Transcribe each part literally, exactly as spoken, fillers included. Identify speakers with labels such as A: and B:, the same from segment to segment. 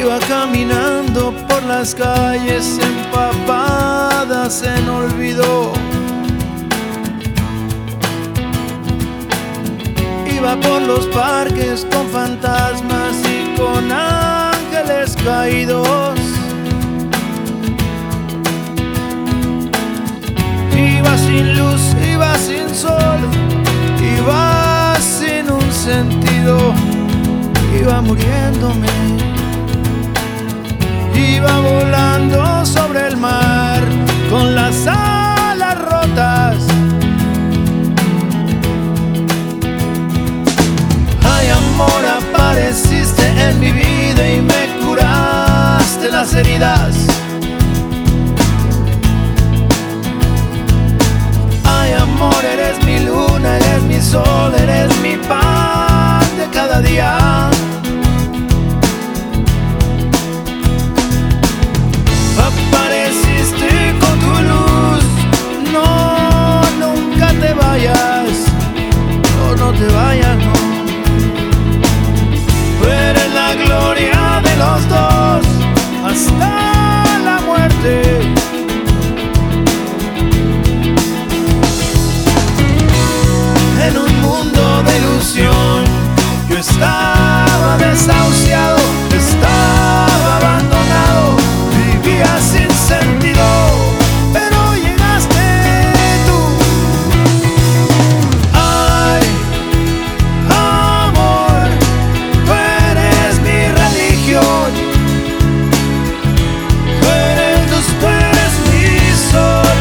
A: Iba caminando por las calles empapadas en olvido. Iba por los parques con fantasmas y con ángeles caídos. Iba sin luz, iba sin sol, iba sin un sentido. Iba muriéndome. Iba volando sobre el mar con las alas rotas. Ay, amor, apareciste en mi vida y me curaste las heridas. Ay, amor, eres mi luna, eres mi sol, eres mi pan de cada día. Apareciste con tu luz, no, nunca te vayas, no, no te vayas, no. Tú eres la gloria de los dos hasta la muerte. En un mundo de ilusión yo estaba desahuciado, estaba abandonado, vivía sin sentido, pero llegaste tú. Ay, amor, tú eres mi religión, tú eres luz, tú eres mi sol.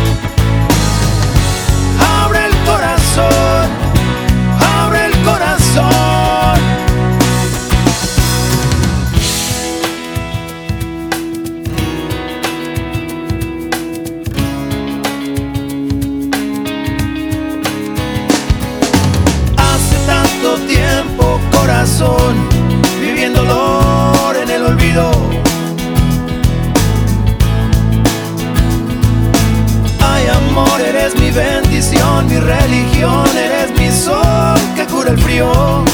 A: Abre el corazón, abre el corazón. Tiempo, corazón, viviendo dolor en el olvido. Ay, amor, eres mi bendición, mi religión, eres mi sol que cura el frío.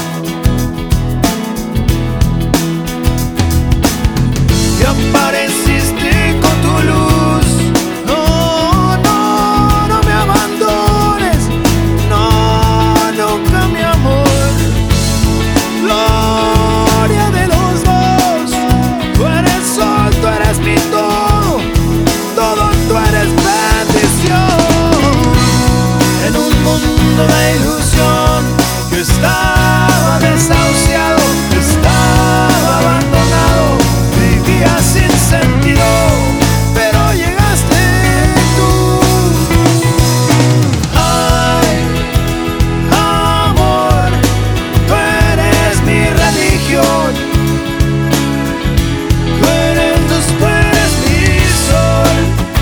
A: Y apareciste con tu luz. No, no, no me abandones. No, nunca, mi amor. Gloria de los dos. Tú eres sol, tú eres mi todo. Todo, tú eres bendición. En un mundo de ilusión yo estaba desahuciado, estaba abandonado, vivía sin sentido, pero llegaste tú. Ay, amor, tú eres mi religión, tú eres luz, tú eres mi sol.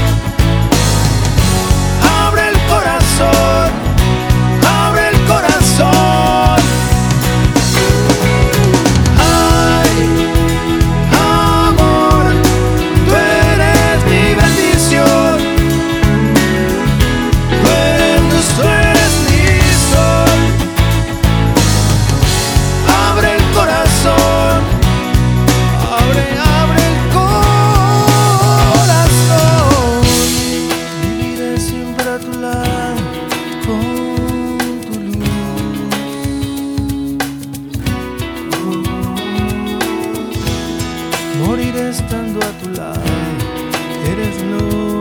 A: Abre el corazón, abre el corazón. Ay, amor, tú eres mi bendición, tú eres luz, tú eres mi sol. Abre el corazón, abre, abre el corazón. Viviré siempre a tu lado con tu luz. Moriré estando a tu lado, eres luz.